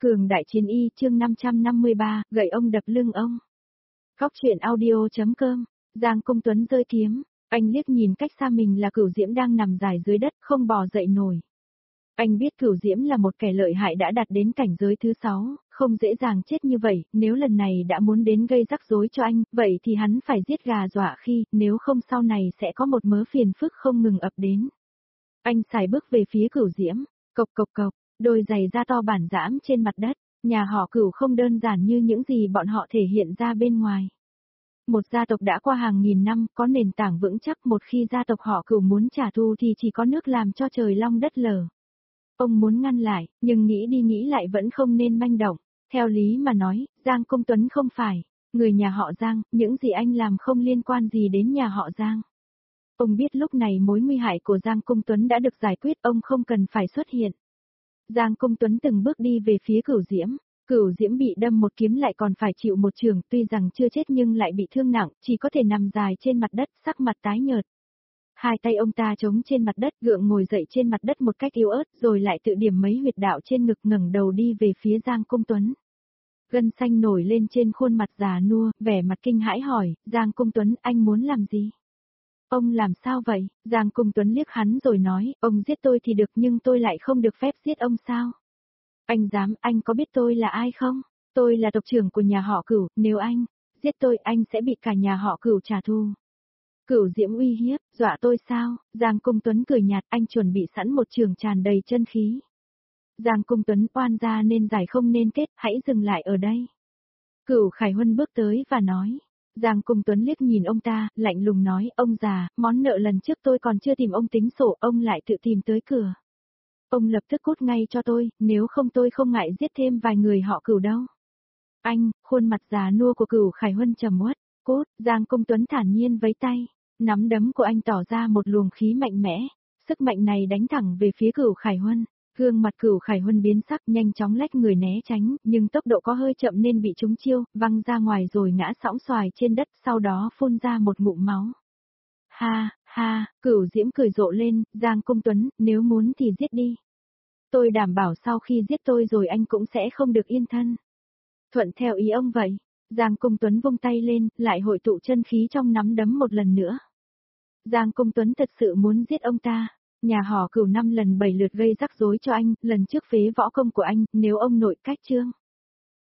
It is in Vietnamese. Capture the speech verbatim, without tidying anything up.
Cường đại chiến y chương năm trăm năm mươi ba, gậy ông đập lưng ông. Góc truyện audio.com, Giang Công Tuấn rơi kiếm, anh liếc nhìn cách xa mình là Cửu Diễm đang nằm dài dưới đất không bò dậy nổi. Anh biết Cửu Diễm là một kẻ lợi hại đã đạt đến cảnh giới thứ sáu, không dễ dàng chết như vậy, nếu lần này đã muốn đến gây rắc rối cho anh, vậy thì hắn phải giết gà dọa khi, nếu không sau này sẽ có một mớ phiền phức không ngừng ập đến. Anh sải bước về phía Cửu Diễm, cộc cộc cộc, đôi giày da to bản giãm trên mặt đất, nhà họ Cửu không đơn giản như những gì bọn họ thể hiện ra bên ngoài. Một gia tộc đã qua hàng nghìn năm, có nền tảng vững chắc, một khi gia tộc họ Cửu muốn trả thù thì chỉ có nước làm cho trời long đất lở. Ông muốn ngăn lại, nhưng nghĩ đi nghĩ lại vẫn không nên manh động. Theo lý mà nói, Giang Công Tuấn không phải người nhà họ Giang, những gì anh làm không liên quan gì đến nhà họ Giang. Ông biết lúc này mối nguy hại của Giang Công Tuấn đã được giải quyết, ông không cần phải xuất hiện. Giang Công Tuấn từng bước đi về phía Cửu Diễm. Cửu Diễm bị đâm một kiếm lại còn phải chịu một chưởng, tuy rằng chưa chết nhưng lại bị thương nặng, chỉ có thể nằm dài trên mặt đất, sắc mặt tái nhợt. Hai tay ông ta chống trên mặt đất, gượng ngồi dậy trên mặt đất một cách yếu ớt, rồi lại tự điểm mấy huyệt đạo trên ngực, ngẩng đầu đi về phía Giang Công Tuấn. Gân xanh nổi lên trên khuôn mặt già nua, vẻ mặt kinh hãi hỏi, Giang Công Tuấn, anh muốn làm gì? Ông làm sao vậy? Giang Công Tuấn liếc hắn rồi nói, ông giết tôi thì được nhưng tôi lại không được phép giết ông sao? Anh dám, anh có biết tôi là ai không? Tôi là tộc trưởng của nhà họ Cửu, nếu anh giết tôi anh sẽ bị cả nhà họ Cửu trả thù. Cửu Diễm uy hiếp, dọa tôi sao? Giang Công Tuấn cười nhạt, anh chuẩn bị sẵn một trường tràn đầy chân khí. Giang Công Tuấn, oan gia nên giải không nên kết, hãy dừng lại ở đây. Cửu Khải Huân bước tới và nói. Giang Công Tuấn liếc nhìn ông ta, lạnh lùng nói, ông già, món nợ lần trước tôi còn chưa tìm ông tính sổ, ông lại tự tìm tới cửa. Ông lập tức cút ngay cho tôi, nếu không tôi không ngại giết thêm vài người họ Cửu đâu. Anh, khuôn mặt già nua của Cửu Khải Huân trầm uất, cút, Giang Công Tuấn thản nhiên vẫy tay, nắm đấm của anh tỏ ra một luồng khí mạnh mẽ, sức mạnh này đánh thẳng về phía Cửu Khải Huân. Gương mặt Cửu Khải Huân biến sắc, nhanh chóng lách người né tránh, nhưng tốc độ có hơi chậm nên bị trúng chiêu, văng ra ngoài rồi ngã sõng xoài trên đất, sau đó phun ra một ngụm máu. Ha, ha, Cửu Diễm cười rộ lên, Giang Công Tuấn, nếu muốn thì giết đi. Tôi đảm bảo sau khi giết tôi rồi anh cũng sẽ không được yên thân. Thuận theo ý ông vậy. Giang Công Tuấn vung tay lên, lại hội tụ chân khí trong nắm đấm một lần nữa. Giang Công Tuấn thật sự muốn giết ông ta. Nhà họ Cửu năm lần bảy lượt gây rắc rối cho anh, lần trước phế võ công của anh, nếu ông nội cách trương.